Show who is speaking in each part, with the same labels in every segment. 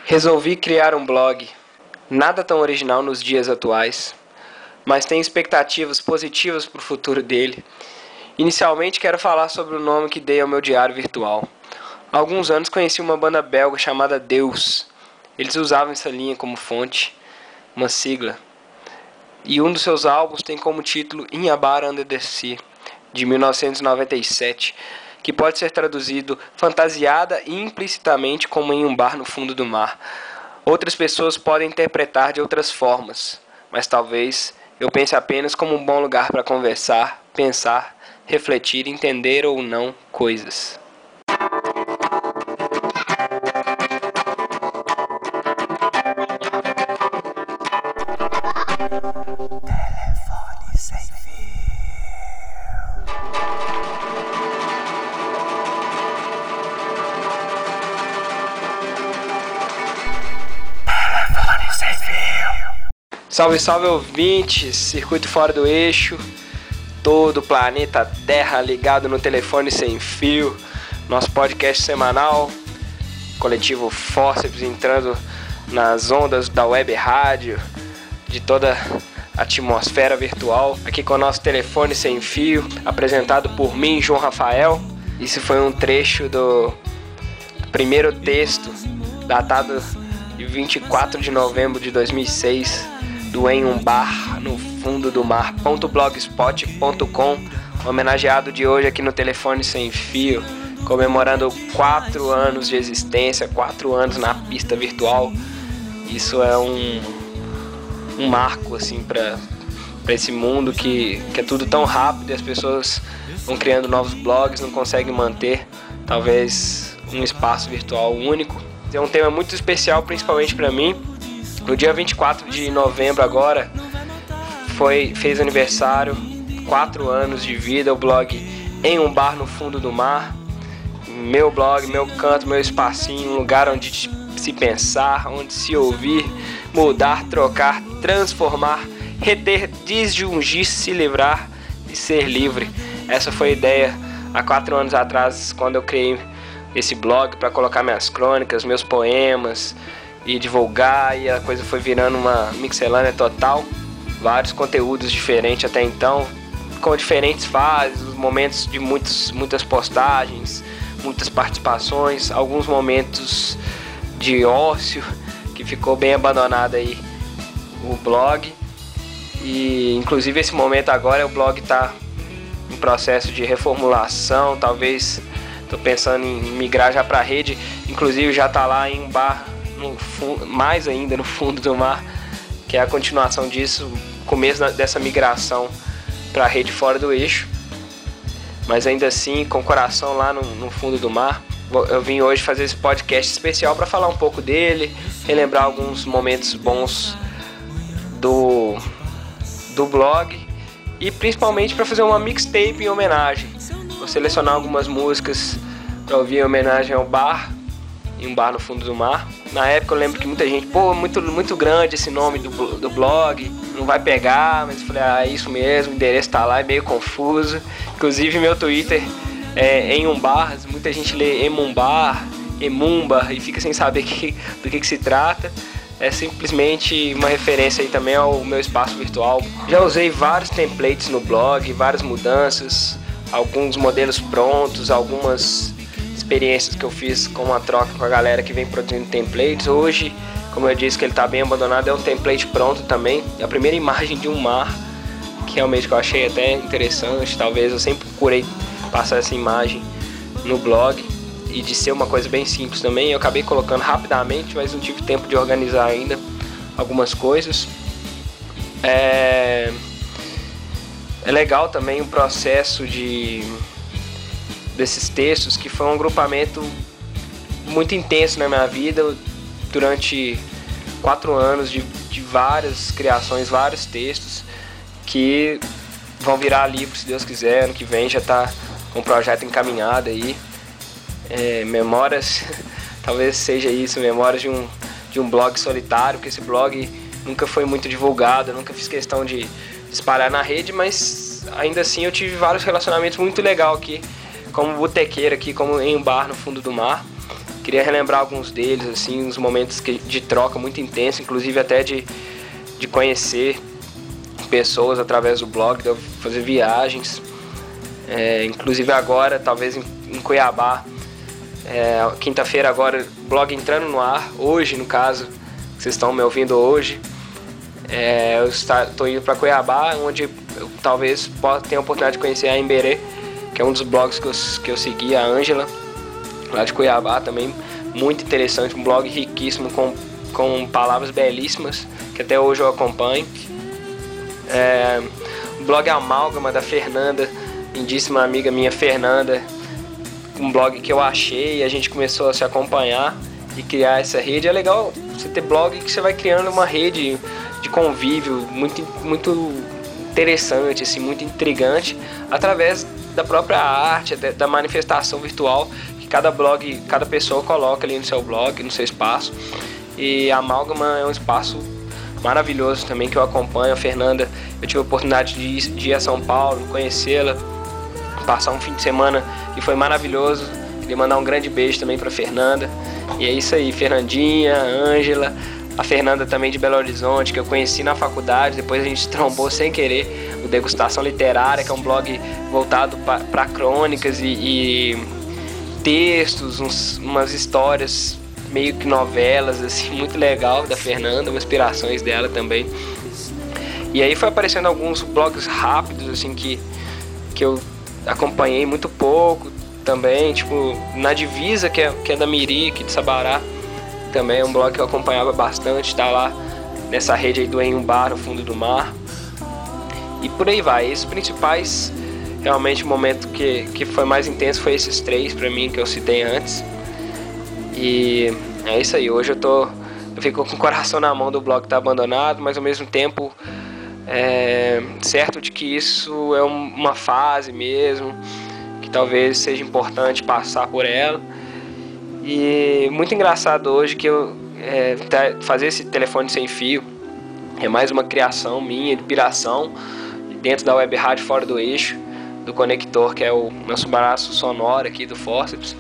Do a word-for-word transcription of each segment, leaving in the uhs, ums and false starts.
Speaker 1: Resolvi criar um blog, nada tão original nos dias atuais, mas tenho expectativas positivas para o futuro dele. Inicialmente quero falar sobre o nome que dei ao meu diário virtual. Há alguns anos conheci uma banda belga chamada Deus. Eles usavam essa linha como fonte, uma sigla. E um dos seus álbuns tem como título In a Bar Under the Sea, de mil novecentos e noventa e sete, que pode ser traduzido fantasiada e implicitamente como em um bar no fundo do mar. Outras pessoas podem interpretar de outras formas, mas talvez eu pense apenas como um bom lugar para conversar, pensar, refletir, entender ou não coisas.
Speaker 2: Telefone sem fio. Telefone sem fio.
Speaker 1: Salve, salve ouvintes, Circuito Fora do Eixo, todo o planeta Terra ligado no telefone sem fio, nosso podcast semanal, coletivo Fórceps entrando nas ondas da web rádio, de toda a atmosfera virtual, aqui com o nosso telefone sem fio, apresentado por mim, João Rafael. Isso foi um trecho do primeiro texto, datado de vinte e quatro de novembro de dois mil e seis, do Em um Bar no Fundo do Mar ponto blogspot ponto com, homenageado de hoje aqui no telefone sem fio, comemorando quatro anos de existência, quatro anos na pista virtual. Isso é um, um marco assim para para esse mundo que, que é tudo tão rápido e as pessoas vão criando novos blogs, não conseguem manter talvez um espaço virtual único. É um tema muito especial, principalmente para mim. No dia vinte e quatro de novembro agora, foi, fez aniversário, quatro anos de vida, o blog Em um Bar no Fundo do Mar. Meu blog, meu canto, meu espacinho, um lugar onde se pensar, onde se ouvir, mudar, trocar, transformar, reter, disjungir, se livrar e ser livre. Essa foi a ideia há quatro anos atrás, quando eu criei esse blog para colocar minhas crônicas, meus poemas e divulgar, e a coisa foi virando uma mixelânea total, vários conteúdos diferentes até então, com diferentes fases, momentos de muitos, muitas postagens, muitas participações, alguns momentos de ócio, que ficou bem abandonado aí o blog, e inclusive esse momento agora o blog está em processo de reformulação, talvez estou pensando em migrar já para a rede, inclusive já está lá em um bar no fundo, mais ainda no fundo do mar, que é a continuação disso, o começo dessa migração para a rede Fora do Eixo, mas ainda assim com o coração lá no, no fundo do mar. Eu vim hoje fazer esse podcast especial para falar um pouco dele, relembrar alguns momentos bons do, do blog e principalmente para fazer uma mixtape em homenagem. Vou selecionar algumas músicas para ouvir em homenagem ao bar, em um bar no fundo do mar. Na época eu lembro que muita gente, pô, muito, muito grande esse nome do, do blog, não vai pegar, mas eu falei, ah, é isso mesmo, o endereço tá lá, é meio confuso. Inclusive meu Twitter é em um bar, muita gente lê Emumbar, Emumba e fica sem saber que, do que, que se trata. É simplesmente uma referência aí também ao meu espaço virtual. Já usei vários templates no blog, várias mudanças, alguns modelos prontos, algumas experiências que eu fiz com uma troca com a galera que vem produzindo templates. Hoje, como eu disse que ele está bem abandonado, é um template pronto também. É a primeira imagem de um mar, que realmente eu achei até interessante. Talvez eu sempre procurei passar essa imagem no blog e de ser uma coisa bem simples também. Eu acabei colocando rapidamente, mas não tive tempo de organizar ainda algumas coisas. É, é legal também o processo de desses textos, que foi um agrupamento muito intenso na minha vida durante quatro anos de, de várias criações, vários textos que vão virar livro, se Deus quiser. Ano que vem já está com um projeto encaminhado aí, é, memórias, talvez seja isso, memórias de um, de um blog solitário, porque esse blog nunca foi muito divulgado, eu nunca fiz questão de espalhar na rede, mas ainda assim eu tive vários relacionamentos muito legais aqui, como botequeiro aqui, como em um bar no fundo do mar, que Queria relembrar alguns deles, assim, uns momentos que, de troca muito intensa, inclusive até de, de conhecer pessoas através do blog, de fazer viagens. É, inclusive agora, talvez em, em Cuiabá, é, quinta-feira agora, blog entrando no ar, hoje no caso, vocês estão me ouvindo hoje. É, eu estou indo para Cuiabá, onde eu talvez tenha a oportunidade de conhecer a Emberê, que é um dos blogs que eu, que eu segui, a Ângela, lá de Cuiabá também, muito interessante, um blog riquíssimo, com, com palavras belíssimas, que até hoje eu acompanho. É, o blog Amálgama, da Fernanda, lindíssima amiga minha, Fernanda, um blog que eu achei e a gente começou a se acompanhar e criar essa rede. É legal você ter blog que você vai criando uma rede de convívio muito, muito interessante, assim, muito intrigante, através da própria arte, da manifestação virtual que cada blog, cada pessoa coloca ali no seu blog, no seu espaço. E a Amálgama é um espaço maravilhoso também, que eu acompanho. A Fernanda, eu tive a oportunidade de ir, de ir a São Paulo, conhecê-la, passar um fim de semana que foi maravilhoso. Queria mandar um grande beijo também para Fernanda. E é isso aí, Fernandinha, Ângela, a Fernanda também de Belo Horizonte, que eu conheci na faculdade, depois a gente trombou sem querer, o Degustação Literária, que é um blog voltado para crônicas e, e textos, uns, umas histórias meio que novelas, assim, muito legal, da Fernanda, umas inspirações dela também. E aí foi aparecendo alguns blogs rápidos, assim, que, que eu acompanhei muito pouco também, tipo, Na Divisa, que é, que é da Miri, aqui de Sabará, também é um blog que eu acompanhava bastante, tá lá nessa rede aí do Em um Bar, no fundo do mar. E por aí vai, esses principais, realmente o momento que, que foi mais intenso foi esses três pra mim, que eu citei antes. E é isso aí, hoje eu tô, eu fico com o coração na mão do blog que tá abandonado, mas ao mesmo tempo é, certo de que isso é uma fase mesmo, que talvez seja importante passar por ela. E muito engraçado hoje que eu é, fazer esse telefone sem fio é mais uma criação minha, de piração, dentro da web rádio Fora do Eixo, do conector, que é o nosso braço sonoro aqui do Forceps.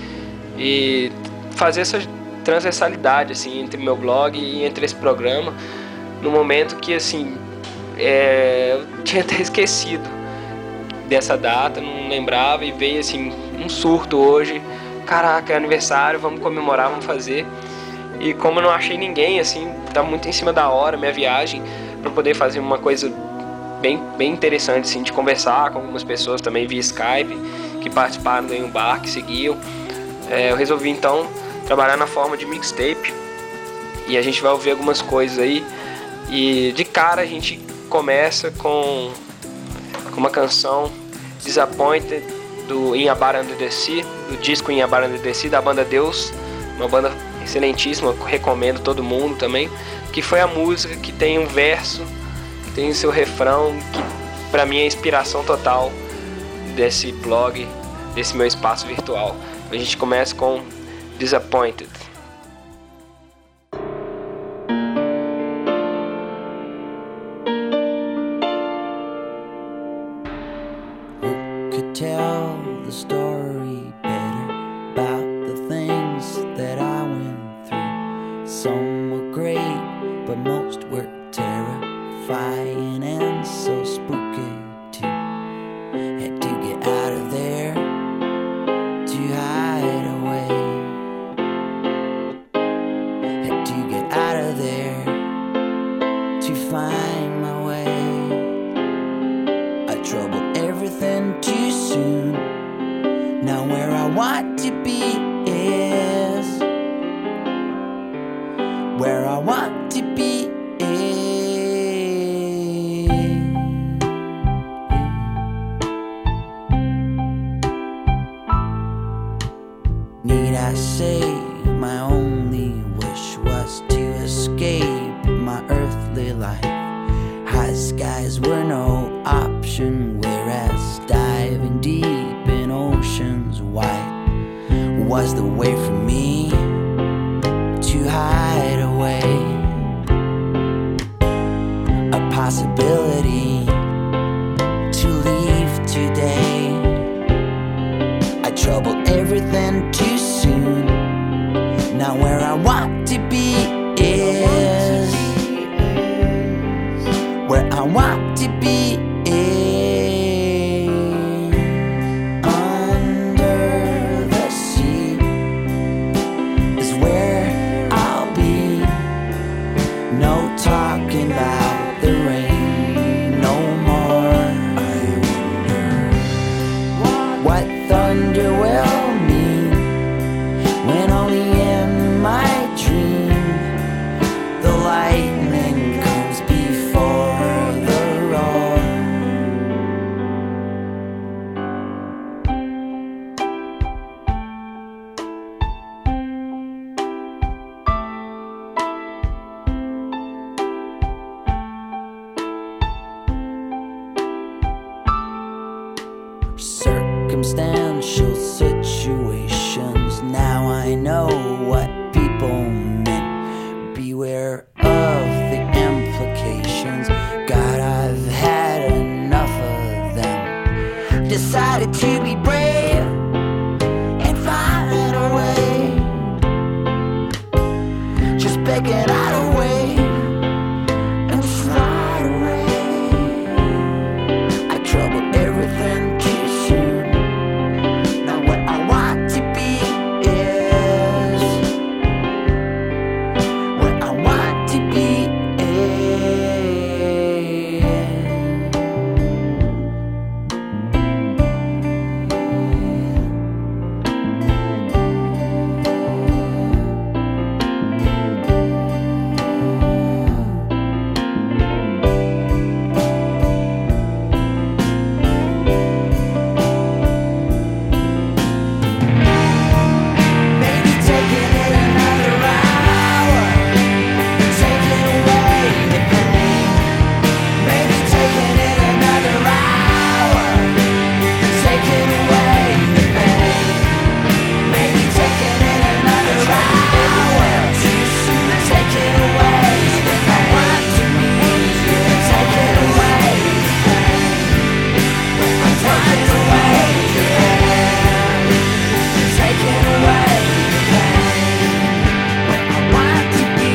Speaker 1: E fazer essa transversalidade, assim, entre meu blog e entre esse programa, no momento que, assim, é, eu tinha até esquecido dessa data, não lembrava, e veio, assim, um surto hoje. Caraca, é aniversário, vamos comemorar, vamos fazer. E como eu não achei ninguém, assim, tá muito em cima da hora minha viagem, para poder fazer uma coisa bem, bem interessante, assim, de conversar com algumas pessoas também via Skype, que participaram do Em um Bar, que seguiam. É, eu resolvi então trabalhar na forma de mixtape, e a gente vai ouvir algumas coisas aí. E de cara a gente começa com, com uma canção, Disappointed, do In a Bar Under the Sea, do disco In a Bar Under the Sea, da banda Deus, uma banda excelentíssima, recomendo todo mundo também, que foi a música que tem um verso, que tem o seu refrão, que pra mim é a inspiração total desse blog, desse meu espaço virtual. A gente começa com Disappointed.
Speaker 2: Tell the story better about the things that I went through. Some were great, but most were terrifying and so spooky too. Had to get out of there to hide away. Had to get out of there to find my way. I troubled everything too soon. Now where I want to be is where I want to be is. Need I say my only wish was to escape my earthly life? High skies were no option, whereas diving deep in oceans wide was the way for me to hide away. A possibility to leave today. I troubled everything too soon. to be. Under the sea is where I'll be. No talking about the rain no more. I wonder what thunder will mean when only in my dream the lightning comes before the roar. Circumstantial situations, now I know what people meant. Beware of the implications. God, I've had enough of them. Decided to be brave and find a way. Just begging out a way and slide away. I troubled everything too soon. Now what I want to be is what I want to be. Maybe taking it another hour, taking away the pain. Maybe taking it another hour, taking away the pain. Maybe taking it another hour, too soon, taking away the pain. Want to be taking away the pain. I'm taking away the pain. Taking away the pain. I want to be.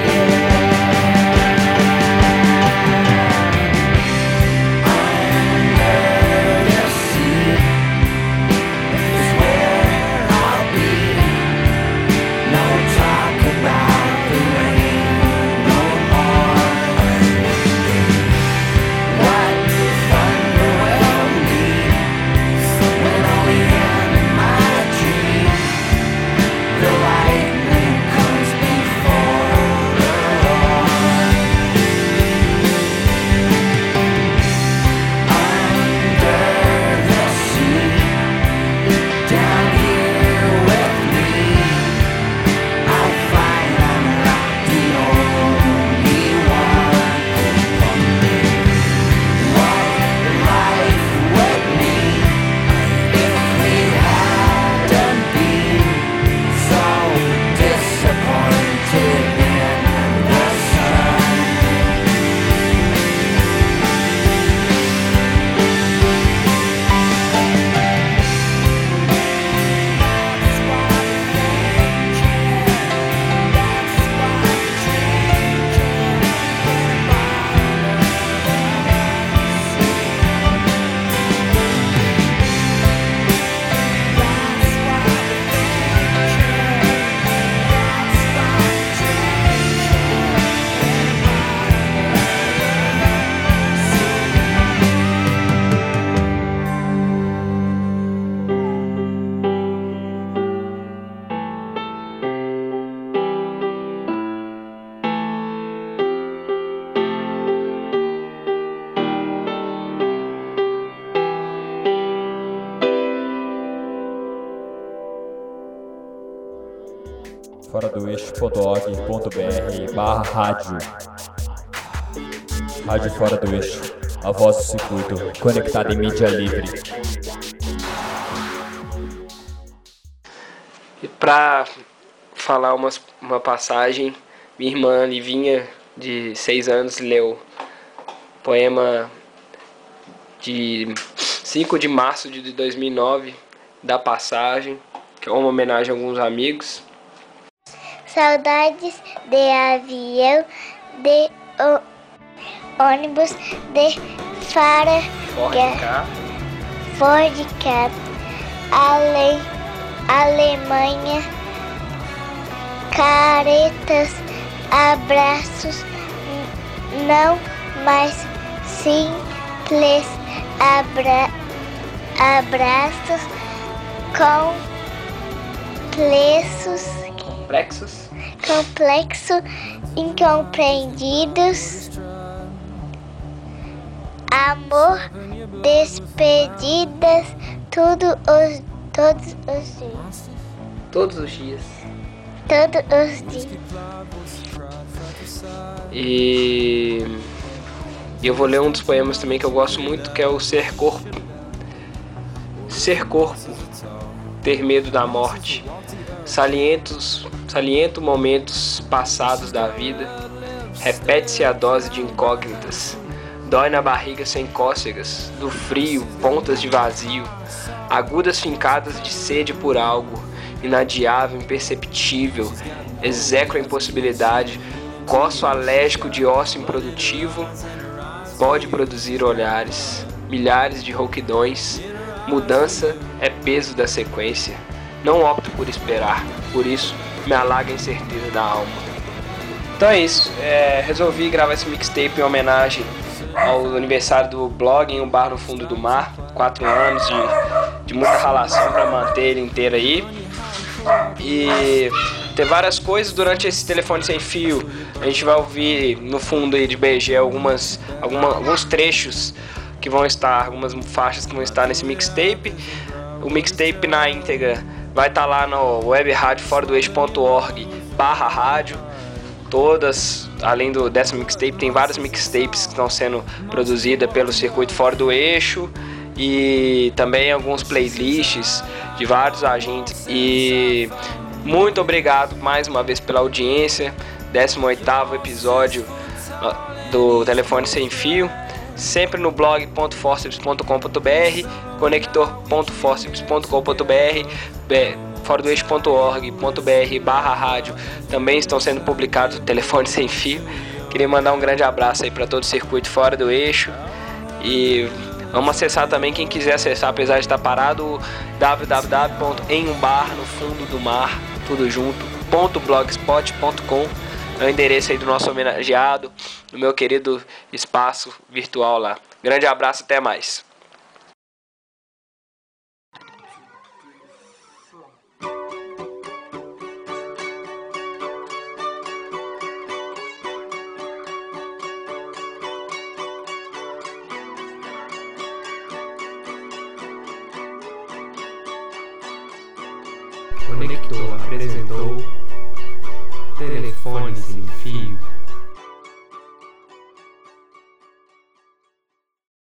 Speaker 2: Under the sea is where I'll be. No talk about the rain no more. What thunder will mean when only in my dream the lightning comes before the roar. Under the sea, down here with me, I'll find I'm not the only one who wondered what life would mean if we hadn't been so disappointed in the sun. That's why I'm thinking, that's why I'm drinking
Speaker 3: fora do eixo ponto org ponto br barra rádio. Rádio Fora do Eixo, a voz do circuito, conectada em mídia livre.
Speaker 1: E pra falar umas, uma passagem, minha irmã Livinha, de seis anos, leu poema de cinco de março de dois mil e nove, da Passagem, que é uma homenagem a alguns amigos.
Speaker 4: Saudades de avião, de o- ônibus de Ford
Speaker 1: K.
Speaker 4: Ford K. Ale, Alemanha. Caretas, abraços, não mais simples abra, abraços complexos,
Speaker 1: Complexos.
Speaker 4: complexo, incompreendidos, amor, despedidas, tudo os, todos os dias.
Speaker 1: Todos os dias.
Speaker 4: Todos os dias.
Speaker 1: E eu vou ler um dos poemas também que eu gosto muito, que é o Ser Corpo. Ser corpo, ter medo da morte, salientos, saliento momentos passados da vida, repete-se a dose de incógnitas, dói na barriga sem cócegas, do frio, pontas de vazio, agudas fincadas de sede por algo, inadiável, imperceptível, execro a impossibilidade, coço alérgico de ócio improdutivo, pode produzir olhares, milhares de rouquidões, mudança é peso da sequência, não opto por esperar, por isso me alaga a incerteza da alma. Então é isso, é, resolvi gravar esse mixtape em homenagem ao aniversário do blog em um bar no fundo do mar, quatro anos de, de muita ralação para manter ele inteiro aí. E tem várias coisas durante esse telefone sem fio. A gente vai ouvir no fundo aí de B G algumas, alguma, alguns trechos que vão estar, algumas faixas que vão estar nesse mixtape. O mixtape na íntegra vai estar lá no web rádio fora do eixo ponto org barra rádio. Todas, além do, dessa mixtape, tem vários mixtapes que estão sendo produzidas pelo Circuito Fora do Eixo. E também alguns playlists de vários agentes. E muito obrigado mais uma vez pela audiência. décimo oitavo episódio do Telefone Sem Fio. Sempre no blog ponto forceps ponto com ponto br, conector ponto forceps ponto com ponto br, fora do eixo ponto org ponto br barra rádio. Também estão sendo publicados o Telefone Sem Fio. Queria mandar um grande abraço aí para todo o Circuito Fora do Eixo. E vamos acessar também, quem quiser acessar, apesar de estar parado, w w w ponto em um bar no fundo do mar, tudo junto, ponto blogspot ponto com. É o endereço aí do nosso homenageado, no meu querido espaço virtual lá. Grande abraço, até mais.
Speaker 5: Conector apresentou Telefone Sem Fio.